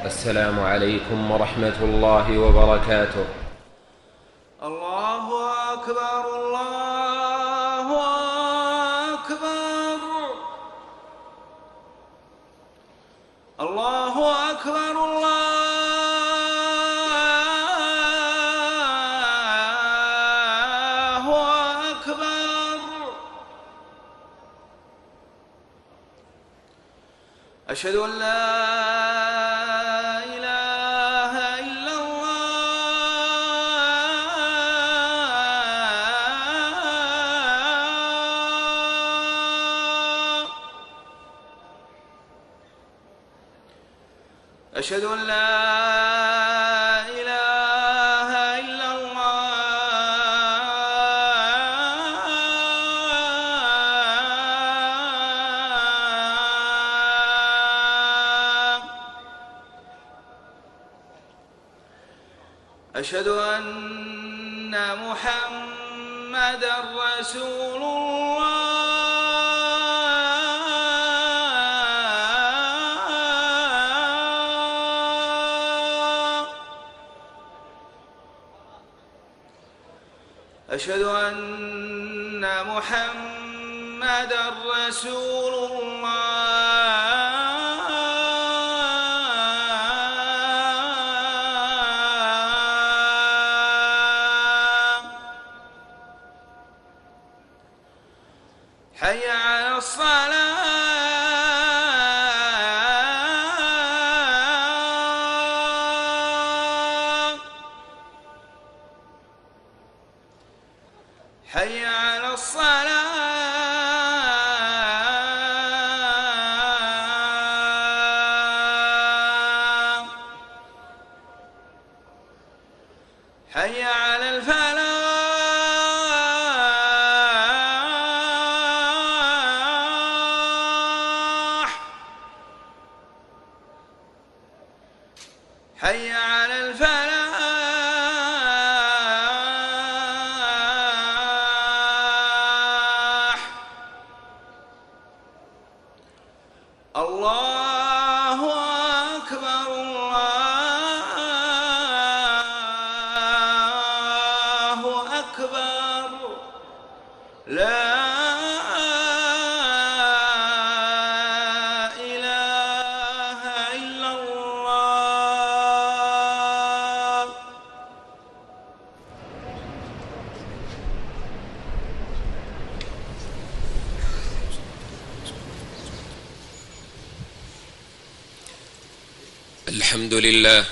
السلام عليكم ورحمة الله وبركاته. الله أكبر الله أكبر الله أكبر الله أكبر. أشهد أن لا أشهد أن لا إله إلا الله. أشهد أن محمدًا رسول الله. أشهد أن محمدًا رسول الله. حي على الصلاة. حي على الصلاة. حي على الفلاح. حي على الفلاح. الله أكبر الله أكبر. لا إله إلا الله. الحمد لله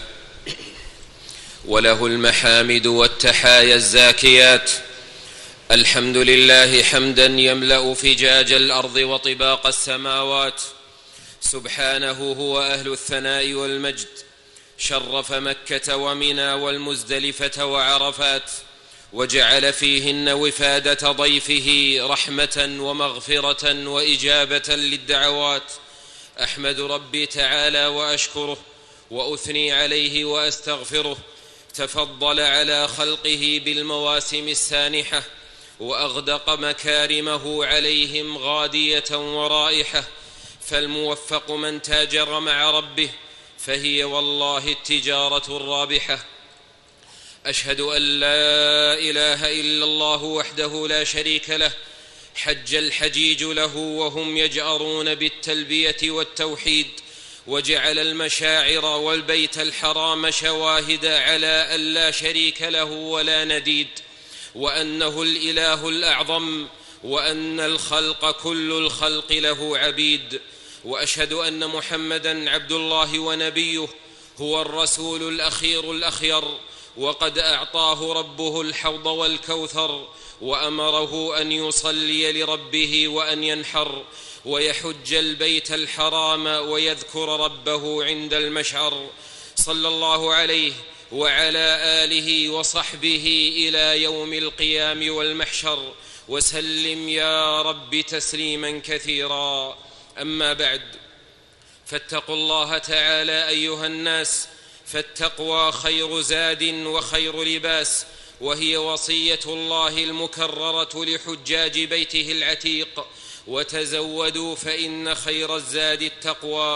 وله المحامد والتحايا الزاكيات. الحمد لله حمدا يملأ فجاج الأرض وطباق السماوات. سبحانه هو أهل الثناء والمجد. شرف مكة ومنى والمزدلفة وعرفات، وجعل فيهن وفادة ضيفه رحمة ومغفرة وإجابة للدعوات. أحمد ربي تعالى وأشكره وأثني عليه وأستغفره. تفضل على خلقه بالمواسم السانحة، وأغدق مكارمه عليهم غادية ورائحة. فالموفق من تاجر مع ربه، فهي والله التجارة الرابحة. أشهد أن لا إله إلا الله وحده لا شريك له. حج الحجيج له وهم يجأرون بالتلبية والتوحيد، وجعل المشاعر والبيت الحرام شواهد على أن لا شريك له ولا نديد، وأنه الإله الأعظم، وأن الخلق كل الخلق له عبيد. وأشهد أن محمدًا عبد الله ونبيه، هو الرسول الأخير الأخير، وقد أعطاه ربه الحوض والكوثر، وأمره أن يصلي لربه وأن ينحر ويحج البيت الحرام ويذكر ربه عند المشعر. صلى الله عليه وعلى آله وصحبه إلى يوم القيام والمحشر، وسلم يا رب تسليما كثيرا. أما بعد، فاتقوا الله تعالى أيها الناس، فالتقوى خير زاد وخير لباس، وهي وصية الله المكررة لحجاج بيته العتيق: وتزودوا فإن خير الزاد التقوى،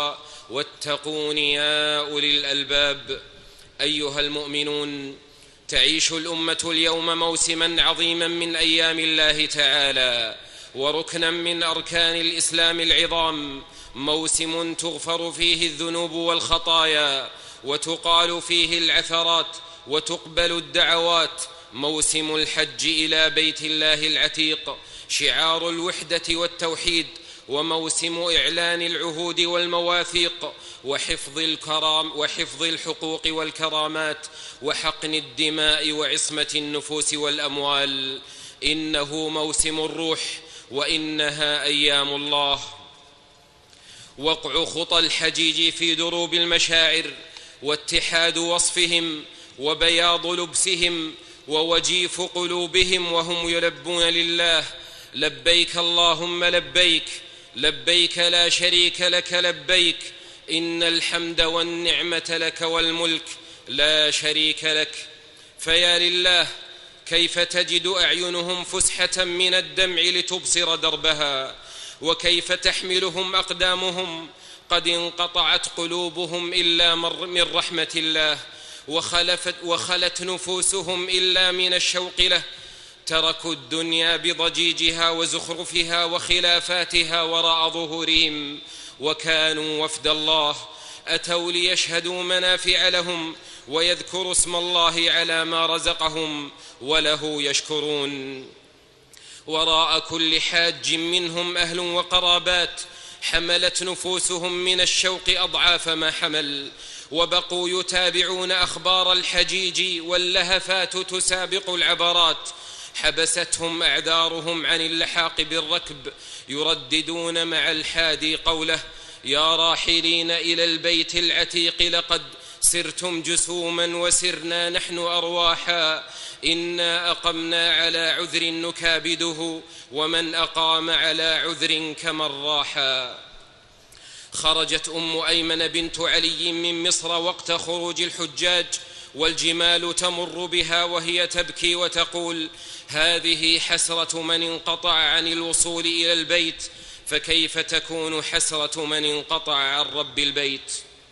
واتقون يا أولي الألباب. أيها المؤمنون، تعيش الأمة اليوم موسما عظيما من أيام الله تعالى، وركنا من أركان الإسلام العظام، موسم تغفر فيه الذنوب والخطايا وتقال فيه العثرات وتقبل الدعوات، موسم الحج إلى بيت الله العتيق، شعار الوحدة والتوحيد، وموسم إعلان العهود والمواثيق وحفظ الحقوق والكرامات وحقن الدماء وعصمة النفوس والأموال. إنه موسم الروح، وإنها أيام الله. وقع خطى الحجيج في دروب المشاعر، واتحاد وصفهم، وبياض لبسهم، ووجيف قلوبهم وهم يلبون لله: لبيك اللهم لبيك، لبيك لا شريك لك لبيك، إن الحمد والنعمة لك والملك لا شريك لك. فيا لله، كيف تجد أعينهم فسحة من الدمع لتبصر دربها، وكيف تحملهم أقدامهم قد انقطعت قلوبهم إلا من رحمة الله، وخلت نفوسهم إلا من الشوق له. تركوا الدنيا بضجيجها وزخرفها وخلافاتها وراء ظهورهم، وكانوا وفد الله، أتوا ليشهدوا منافع لهم ويذكروا اسم الله على ما رزقهم وله يشكرون. وراء كل حاج منهم أهل وقرابات، حملت نفوسهم من الشوق أضعاف ما حمل، وبقوا يتابعون أخبار الحجيج واللهفات تسابق العبرات. حبستهم أعذارهم عن اللحاق بالركب، يرددون مع الحادي قوله: يا راحلين إلى البيت العتيق لقد سرتم جسوما وسرنا نحن أرواحا، إنا أقمنا على عذر نكابده، ومن أقام على عذر كمن راحا. خرجت أم أيمن بنت علي من مصر وقت خروج الحجاج، والجمال تمر بها وهي تبكي وتقول: هذه حسرة من انقطع عن الوصول إلى البيت، فكيف تكون حسرة من انقطع عن رب البيت؟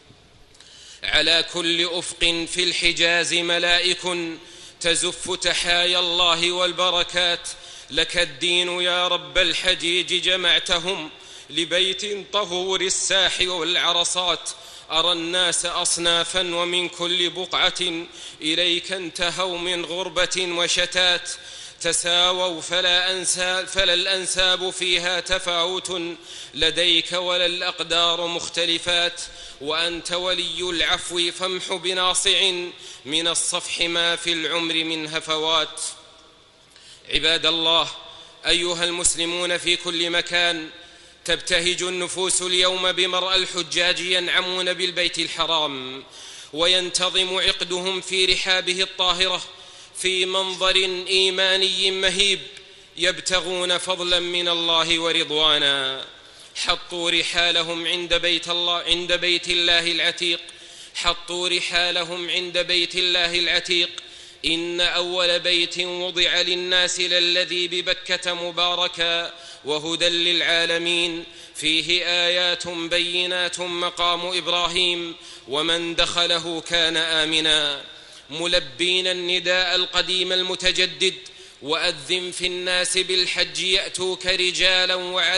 على كل أفق في الحجاز ملائك تزف تحايا الله والبركات، لك الدين يا رب الحجيج جمعتهم لبيت طهور الساح والعرصات. أرى الناس أصنافا ومن كل بقعة إليك انتهوا من غربة وشتات، تساووا فلا الأنساب فيها تفاوت لديك ولا الأقدار مختلفات، وأنت ولي العفو فامح بناصع من الصفح ما في العمر من هفوات. عباد الله، أيها المسلمون في كل مكان، تبتهج النفوس اليوم بمرأى الحجاج ينعمون بالبيت الحرام، وينتظم عقدهم في رحابه الطاهرة في منظر إيماني مهيب، يبتغون فضلا من الله ورضوانا. حطوا رحالهم عند بيت الله العتيق، حطوا رحالهم عند بيت الله العتيق. إن أول بيت وضع للناس للذي ببكة مباركا وهدى للعالمين، فيه آيات بينات مقام إبراهيم، ومن دخله كان آمنا. ملبين النداء القديم المتجدد: وأذن في الناس بالحج يأتوك رجالا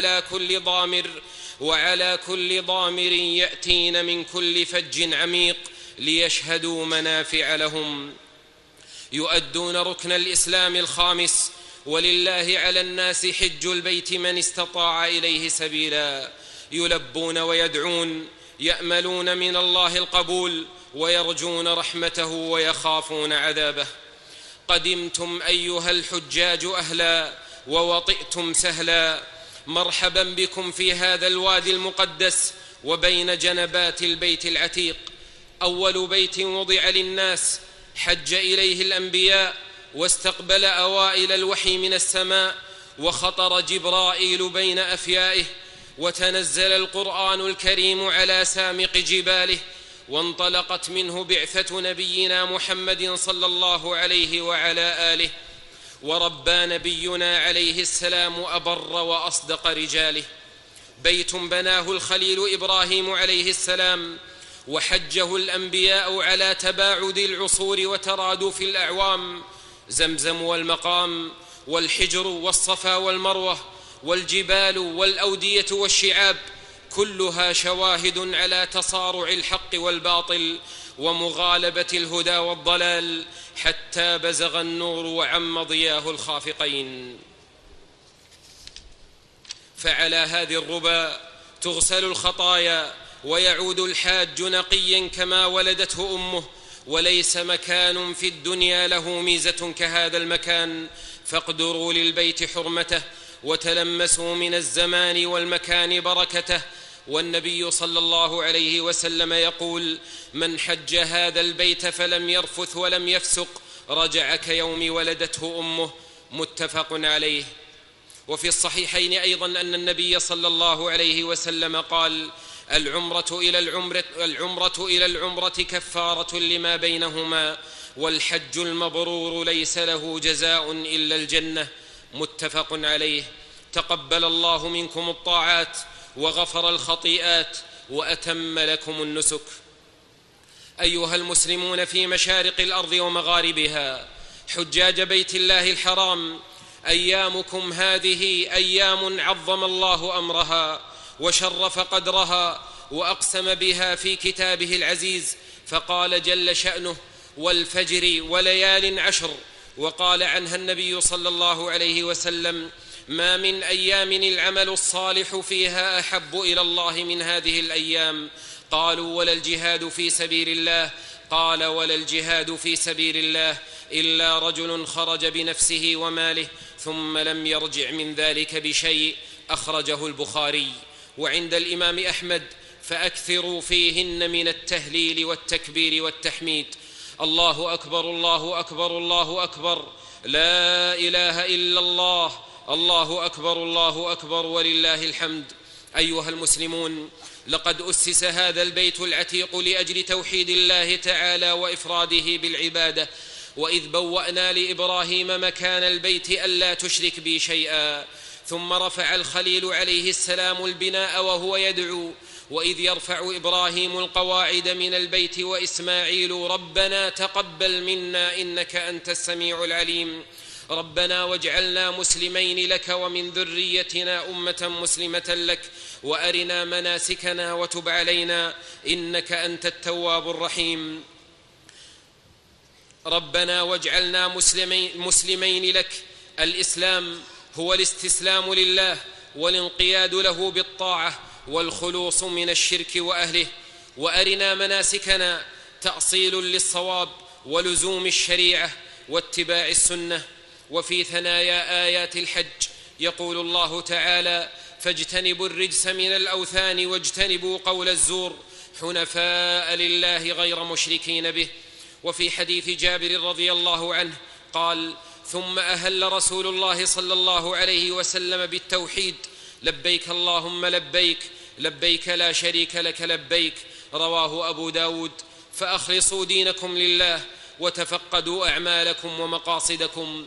وعلى كل ضامر يأتين من كل فج عميق ليشهدوا منافع لهم. يؤدون ركن الإسلام الخامس: ولله على الناس حج البيت من استطاع إليه سبيلا. يلبون ويدعون، يأملون من الله القبول، ويرجون رحمته ويخافون عذابه. قدمتم أيها الحجاج أهلا، ووطئتم سهلا. مرحبا بكم في هذا الوادي المقدس وبين جنبات البيت العتيق. أول بيت وضع للناس، حج إليه الأنبياء، واستقبل أوائل الوحي من السماء، وخطر جبرائيل بين أفيائه، وتنزل القرآن الكريم على سامق جباله، وانطلقت منه بعثة نبينا محمد صلى الله عليه وعلى آله. وربى نبينا عليه السلام أبر وأصدق رجاله، بيت بناه الخليل إبراهيم عليه السلام، وحجه الأنبياء على تباعد العصور وترادف الأعوام، زمزم والمقام والحجر والصفا والمروة والجبال والأودية والشعاب، كلها شواهد على تصارع الحق والباطل ومغالبة الهدى والضلال، حتى بزغ النور وعم ضياه الخافقين. فعلى هذه الربا تغسل الخطايا ويعود الحاج نقيا كما ولدته أمه، وليس مكان في الدنيا له ميزة كهذا المكان، فاقدروا للبيت حرمته وتلمسوا من الزمان والمكان بركته. والنبي صلى الله عليه وسلم يقول: من حج هذا البيت فلم يرفث ولم يفسق رجع كيوم ولدته أمه، متفق عليه. وفي الصحيحين أيضا أن النبي صلى الله عليه وسلم قال: العمرة إلى العمرة كفارة لما بينهما، والحج المبرور ليس له جزاء إلا الجنة، متفق عليه. تقبل الله منكم الطاعات وغفر الخطيئات وأتم لكم النسك. أيها المسلمون في مشارق الأرض ومغاربها، حجاج بيت الله الحرام، أيامكم هذه أيام عظم الله أمرها وشرف قدرها وأقسم بها في كتابه العزيز، فقال جل شأنه: والفجر وليال عشر. وقال عنها النبي صلى الله عليه وسلم: ما من أيام العمل الصالح فيها أحب إلى الله من هذه الأيام. قالوا: ولا الجهاد في سبيل الله؟ قال: ولا الجهاد في سبيل الله إلا رجل خرج بنفسه وماله ثم لم يرجع من ذلك بشيء، أخرجه البخاري. وعند الإمام أحمد: فأكثروا فيهن من التهليل والتكبير والتحميد، الله أكبر الله أكبر الله أكبر، لا إله إلا الله، الله أكبر الله أكبر، ولله الحمد. أيها المسلمون، لقد أسس هذا البيت العتيق لأجل توحيد الله تعالى وإفراده بالعبادة، وإذ بوأنا لإبراهيم مكان البيت ألا تشرك بي شيئا، ثم رفع الخليل عليه السلام البناء وهو يدعو: وإذ يرفع إبراهيم القواعد من البيت وإسماعيل ربنا تقبل منا إنك أنت السميع العليم، ربنا واجعلنا مسلمين لك ومن ذريتنا أمة مسلمة لك وأرنا مناسكنا وتب علينا إنك أنت التواب الرحيم. ربنا واجعلنا مسلمين لك. الإسلام هو الاستسلام لله والانقياد له بالطاعة والخلوص من الشرك وأهله. وأرنا مناسكنا تأصيل للصواب ولزوم الشريعة واتباع السنة. وفي ثنايا آيات الحج يقول الله تعالى: فاجتنبوا الرجس من الأوثان واجتنبوا قول الزور حنفاء لله غير مشركين به. وفي حديث جابر رضي الله عنه قال: ثم أهل رسول الله صلى الله عليه وسلم بالتوحيد: لبيك اللهم لبيك، لبيك لا شريك لك لبيك، رواه أبو داود. فأخلصوا دينكم لله وتفقدوا أعمالكم ومقاصدكم.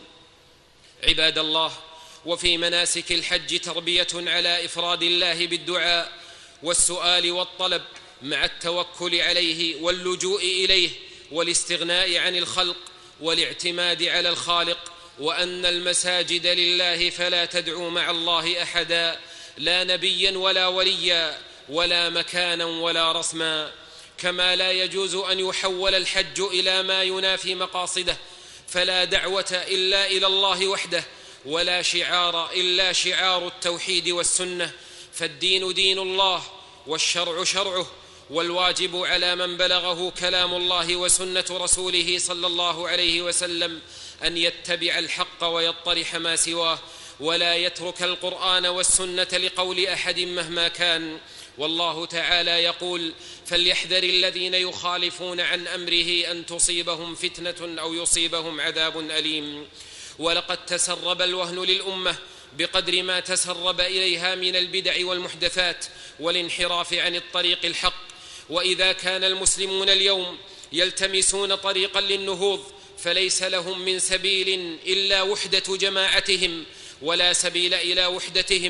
عباد الله، وفي مناسك الحج تربية على إفراد الله بالدعاء والسؤال والطلب مع التوكل عليه واللجوء إليه والاستغناء عن الخلق والاعتماد على الخالق، وأن المساجد لله فلا تدعوا مع الله أحدا، لا نبيا ولا وليا ولا مكانا ولا رسما. كما لا يجوز أن يحول الحج إلى ما ينافي مقاصده، فلا دعوة إلا إلى الله وحده، ولا شعار إلا شعار التوحيد والسنة، فالدين دين الله والشرع شرعه، والواجب على من بلغه كلام الله وسنة رسوله صلى الله عليه وسلم أن يتبع الحق ويطرح ما سواه، ولا يترك القرآن والسنة لقول أحد مهما كان. والله تعالى يقول: فليحذر الذين يخالفون عن أمره أن تصيبهم فتنة أو يصيبهم عذاب أليم. ولقد تسرب الوهن للأمة بقدر ما تسرب إليها من البدع والمحدثات والانحراف عن الطريق الحق. وإذا كان المسلمون اليوم يلتمسون طريقا للنهوض فليس لهم من سبيل إلا وحدة جماعتهم، ولا سبيل إلى وحدتهم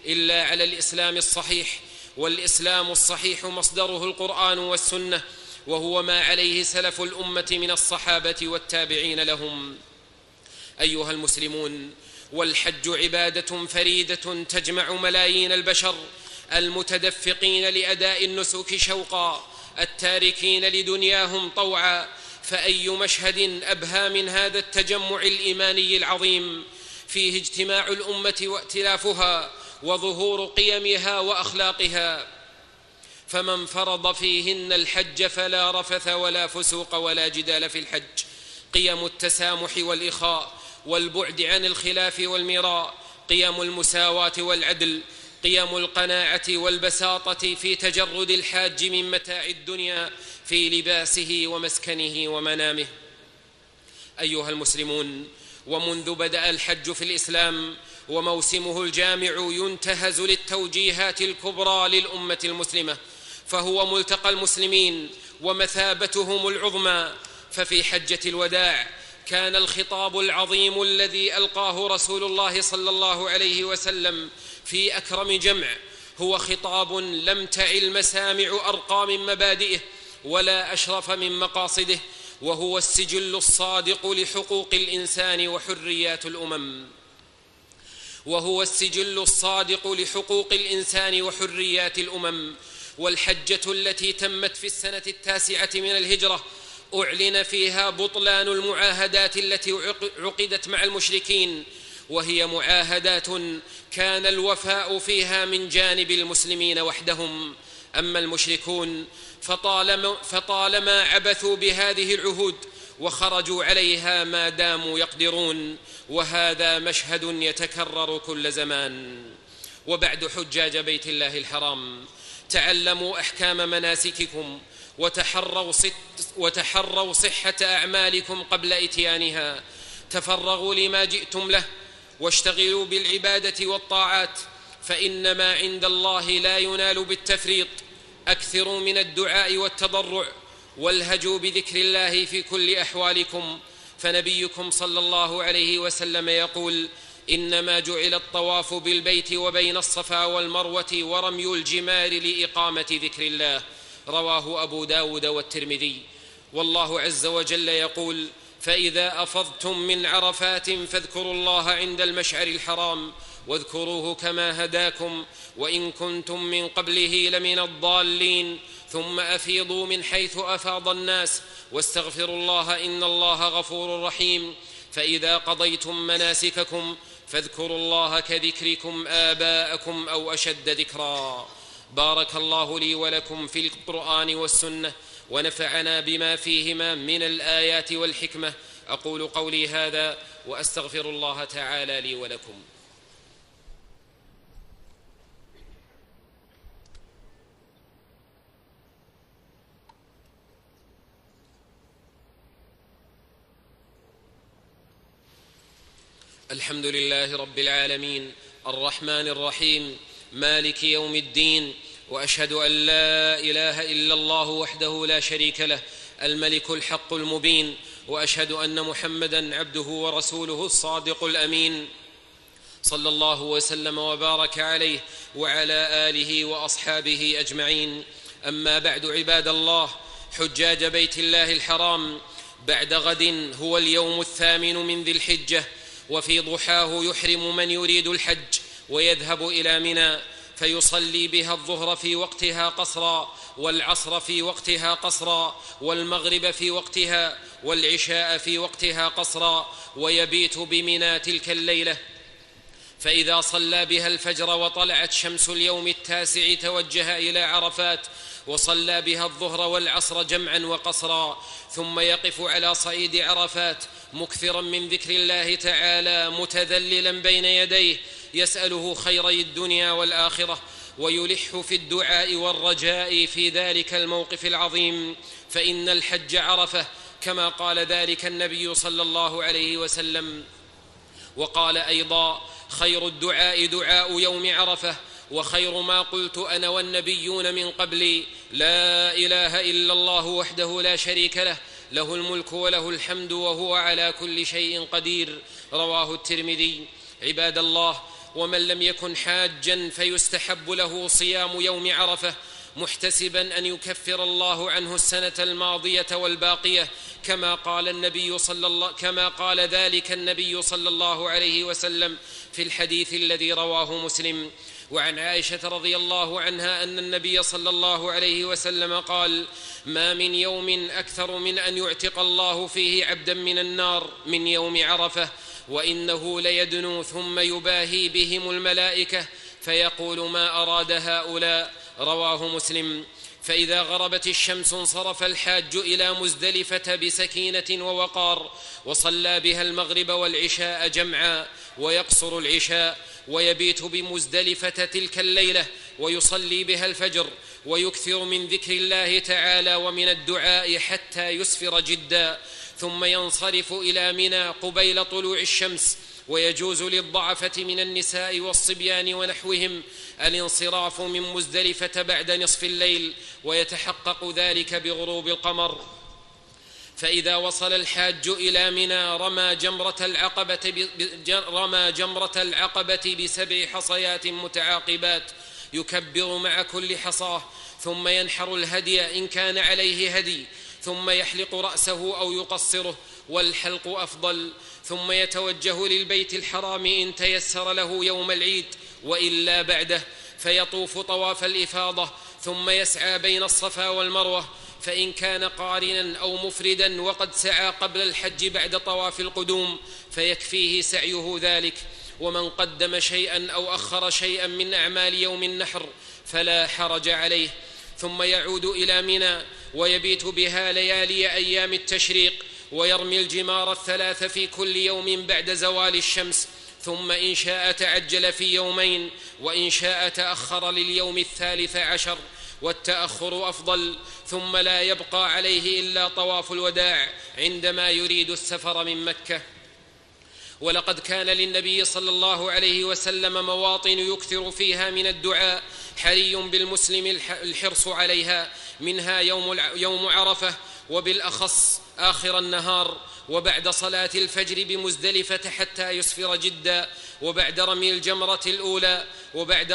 إلا على الإسلام الصحيح، والإسلام الصحيح مصدره القرآن والسنة، وهو ما عليه سلف الأمة من الصحابة والتابعين لهم. أيها المسلمون، والحج عبادة فريدة تجمع ملايين البشر المتدفقين لأداء النسك شوقا، التاركين لدنياهم طوعا، فأي مشهد أبهى من هذا التجمع الإيماني العظيم، فيه اجتماع الأمة وائتلافها وظهور قيمها وأخلاقها. فمن فرض فيهن الحج فلا رفث ولا فسوق ولا جدال في الحج. قيم التسامح والإخاء والبعد عن الخلاف والمراء، قيم المساواة والعدل، قيم القناعة والبساطة في تجرد الحاج من متاع الدنيا في لباسه ومسكنه ومنامه. أيها المسلمون، ومنذ بدأ الحج في الإسلام وموسمه الجامع ينتهز للتوجيهات الكبرى للأمة المسلمة، فهو ملتقى المسلمين ومثابتهم العظمى. ففي حجة الوداع كان الخطاب العظيم الذي ألقاه رسول الله صلى الله عليه وسلم في أكرم جمع هو خطاب لم تعل مسامع أرقى من مبادئه ولا أشرف من مقاصده، وهو السجل الصادق لحقوق الإنسان وحريات الأمم. والحجة التي تمت في السنة 9 من الهجرة أعلن فيها بطلان المعاهدات التي عقدت مع المشركين، وهي معاهدات كان الوفاء فيها من جانب المسلمين وحدهم. أما المشركون فطالما عبثوا بهذه العهود وخرجوا عليها ما داموا يقدرون، وهذا مشهد يتكرر كل زمان. وبعد، حجاج بيت الله الحرام، تعلموا أحكام مناسككم وتحروا صحة أعمالكم قبل إتيانها. تفرغوا لما جئتم له واشتغلوا بالعبادة والطاعات، فإن ما عند الله لا ينال بالتفريط. أكثروا من الدعاء والتضرع، والهجوا بذكر الله في كل أحوالكم، فنبيكم صلى الله عليه وسلم يقول: إنما جعل الطواف بالبيت وبين الصفا والمروة ورمي الجمار لإقامة ذكر الله. رواه أبو داود والترمذي. والله عز وجل يقول: فإذا أفضتم من عرفات فاذكروا الله عند المشعر الحرام واذكروه كما هداكم وإن كنتم من قبله لمن الضالين، ثم أفيضوا من حيث أفاض الناس واستغفروا الله إن الله غفور رحيم. فإذا قضيتم مناسككم فاذكروا الله كذكركم آباءكم أو أشد ذكرا. بارك الله لي ولكم في القرآن والسنة، ونفعنا بما فيهما من الآيات والحكمة. أقول قولي هذا وأستغفر الله تعالى لي ولكم. الحمد لله رب العالمين، الرحمن الرحيم، مالك يوم الدين، وأشهد أن لا إله إلا الله وحده لا شريك له، الملك الحق المبين، وأشهد أن محمدًا عبده ورسوله الصادق الأمين، صلى الله وسلم وبارك عليه وعلى آله وأصحابه أجمعين. أما بعد، عباد الله، حجاج بيت الله الحرام، بعد غد هو اليوم 8 من ذي الحجة، وفي ضحاه يحرم من يريد الحج ويذهب إلى منى، فيصلي بها الظهر في وقتها قصرا، والعصر في وقتها قصرا، والمغرب في وقتها، والعشاء في وقتها قصرا، ويبيت بمنى تلك الليلة. فإذا صلى بها الفجر وطلعت شمس اليوم 9 توجه إلى عرفات، وصلى بها الظهر والعصر جمعا وقصرا، ثم يقف على صعيد عرفات مكثرا من ذكر الله تعالى، متذللا بين يديه يسأله خيري الدنيا والآخرة، ويلح في الدعاء والرجاء في ذلك الموقف العظيم، فإن الحج عرفة، كما قال ذلك النبي صلى الله عليه وسلم. وقال أيضا: خير الدعاء دعاء يوم عرفة، وخير ما قلت أنا والنبيون من قبلي لا إله إلا الله وحده لا شريك له، له الملك وله الحمد وهو على كل شيء قدير. رواه الترمذي. عباد الله، ومن لم يكن حاجا فيستحب له صيام يوم عرفة محتسبا أن يكفر الله عنه السنة الماضية والباقية كما قال ذلك النبي صلى الله عليه وسلم في الحديث الذي رواه مسلم. وعن عائشة رضي الله عنها أن النبي صلى الله عليه وسلم قال: ما من يوم أكثر من أن يعتق الله فيه عبدا من النار من يوم عرفة، وإنه ليدنو ثم يباهي بهم الملائكة فيقول: ما أراد هؤلاء؟ رواه مسلم. فإذا غربت الشمس انصرف الحاج إلى مزدلفة بسكينة ووقار، وصلى بها المغرب والعشاء جمعا، ويقصر العشاء، ويبيت بمزدلفة تلك الليلة، ويصلي بها الفجر، ويكثر من ذكر الله تعالى ومن الدعاء حتى يسفر جدا، ثم ينصرف إلى منى قبيل طلوع الشمس. ويجوز للضعفة من النساء والصبيان ونحوهم الانصراف من مزدلفة بعد نصف الليل، ويتحقق ذلك بغروب القمر. فإذا وصل الحاج إلى منى رمى جمرة العقبة ب7 حصيات متعاقبات يكبر مع كل حصاه، ثم ينحر الهدي إن كان عليه هدي، ثم يحلق رأسه أو يقصره، والحلق أفضل، ثم يتوجه للبيت الحرام إن تيسر له يوم العيد، وإلا بعده، فيطوف طواف الإفاضة، ثم يسعى بين الصفا والمروة، فإن كان قارنا أو مفردا وقد سعى قبل الحج بعد طواف القدوم فيكفيه سعيه ذلك. ومن قدم شيئا أو أخر شيئا من أعمال يوم النحر فلا حرج عليه. ثم يعود إلى منى ويبيت بها ليالي أيام التشريق، ويرمي الجمار 3 في كل يوم بعد زوال الشمس، ثم إن شاء تعجل في يومين، وإن شاء تأخر لليوم 13، والتأخر أفضل. ثم لا يبقى عليه إلا طواف الوداع عندما يريد السفر من مكة. ولقد كان للنبي صلى الله عليه وسلم مواطن يكثر فيها من الدعاء، حري بالمسلم الحرص عليها، منها يوم عرفة، وبالأخص آخر النهار، وبعد صلاة الفجر بمزدلفة حتى يسفر جدا، وبعد رمي الجمرة الأولى، وبعد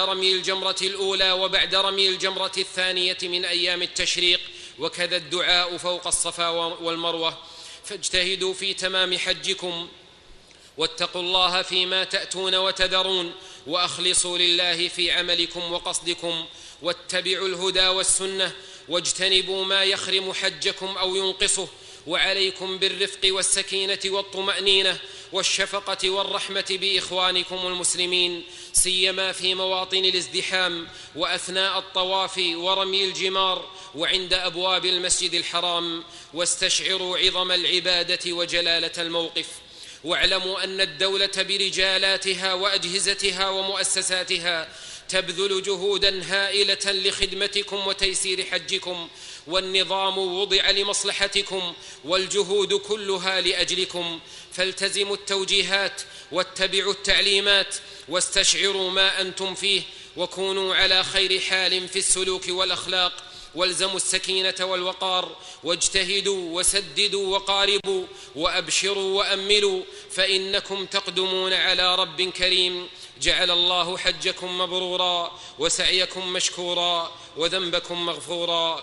رمي الجمرة الثانية من أيام التشريق، وكذا الدعاء فوق الصفا والمروة. فاجتهدوا في تمام حجكم، واتقوا الله فيما تأتون وتذرون، وأخلصوا لله في عملكم وقصدكم، واتبعوا الهدى والسنة، واجتنبوا ما يخرم حجكم أو ينقصه. وعليكم بالرفق والسكينة والطمأنينة والشفقة والرحمة بإخوانكم المسلمين، سيما في مواطن الازدحام، وأثناء الطواف ورمي الجمار، وعند أبواب المسجد الحرام، واستشعروا عظم العبادة وجلالة الموقف. واعلموا أن الدولة برجالاتها وأجهزتها ومؤسساتها تبذل جهودا هائلة لخدمتكم وتيسير حجكم، والنظام وضع لمصلحتكم، والجهود كلها لأجلكم. فالتزموا التوجيهات، واتبعوا التعليمات، واستشعروا ما أنتم فيه، وكونوا على خير حال في السلوك والأخلاق. والزموا السكينة والوقار، واجتهدوا وسددوا وقاربوا، وأبشروا وأملوا، فإنكم تقدمون على رب كريم. جعل الله حجكم مبرورا، وسعيكم مشكورا، وذنبكم مغفورا.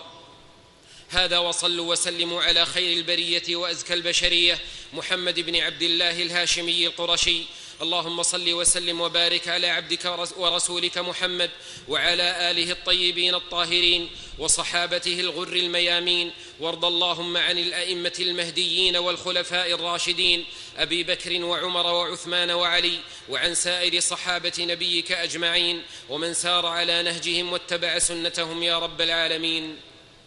هذا، وصلوا وسلموا على خير البرية وأزكى البشرية، محمد بن عبد الله الهاشمي القرشي. اللهم صل وسلم وبارك على عبدك ورسولك محمد، وعلى آله الطيبين الطاهرين، وصحابته الغر الميامين. وارض اللهم عن الأئمة المهديين والخلفاء الراشدين، أبي بكر وعمر وعثمان وعلي، وعن سائر صحابة نبيك أجمعين، ومن سار على نهجهم واتبع سنتهم يا رب العالمين.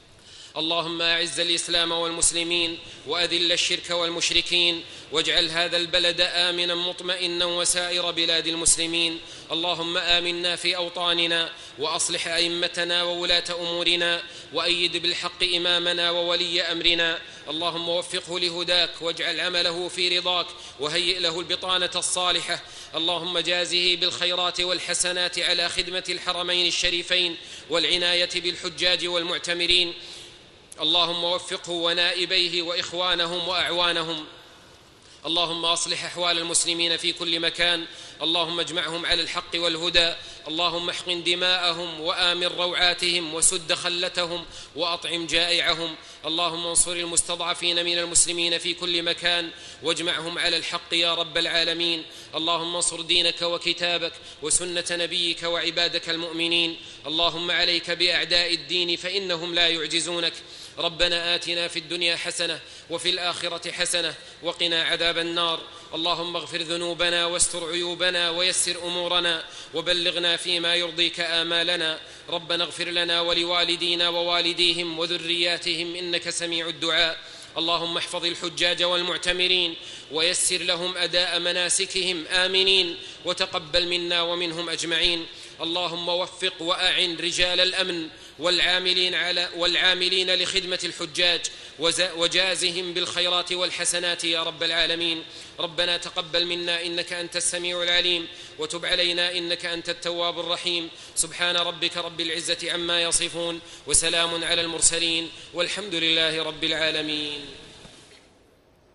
اللهم أعز الإسلام والمسلمين، وأذل الشرك والمشركين، واجعل هذا البلد آمنا مطمئنا وسائر بلاد المسلمين. اللهم آمنا في أوطاننا، وأصلح أئمتنا وولاة أمورنا، وأيد بالحق إمامنا وولي أمرنا. اللهم وفقه لهداك، واجعل عمله في رضاك، وهيئ له البطانة الصالحة. اللهم جازه بالخيرات والحسنات على خدمة الحرمين الشريفين والعناية بالحجاج والمعتمرين. اللهم وفقه ونائبيه وإخوانهم وأعوانهم. اللهم أصلح أحوال المسلمين في كل مكان، اللهم اجمعهم على الحق والهدى، اللهم احقن دماءهم وآمن روعاتهم وسد خلتهم وأطعم جائعهم، اللهم انصر المستضعفين من المسلمين في كل مكان واجمعهم على الحق يا رب العالمين، اللهم انصر دينك وكتابك وسنة نبيك وعبادك المؤمنين، اللهم عليك بأعداء الدين فإنهم لا يعجزونك. ربنا آتنا في الدنيا حسنة وفي الآخرة حسنة وقنا عذاب النار، اللهم اغفر ذنوبنا واستر عيوبنا ويسر أمورنا وبلغنا فيما يرضيك آمالنا، ربنا اغفر لنا ولوالدينا ووالديهم وذرياتهم إنك سميع الدعاء، اللهم احفظ الحجاج والمعتمرين ويسر لهم أداء مناسكهم آمنين، وتقبل منا ومنهم أجمعين، اللهم وفق وأعن رجال الأمن والعاملين لخدمة الحجاج وجازهم بالخيرات والحسنات يا رب العالمين، ربنا تقبل منا إنك أنت السميع العليم وتب علينا إنك أنت التواب الرحيم، سبحان ربك رب العزة عما يصفون وسلام على المرسلين والحمد لله رب العالمين.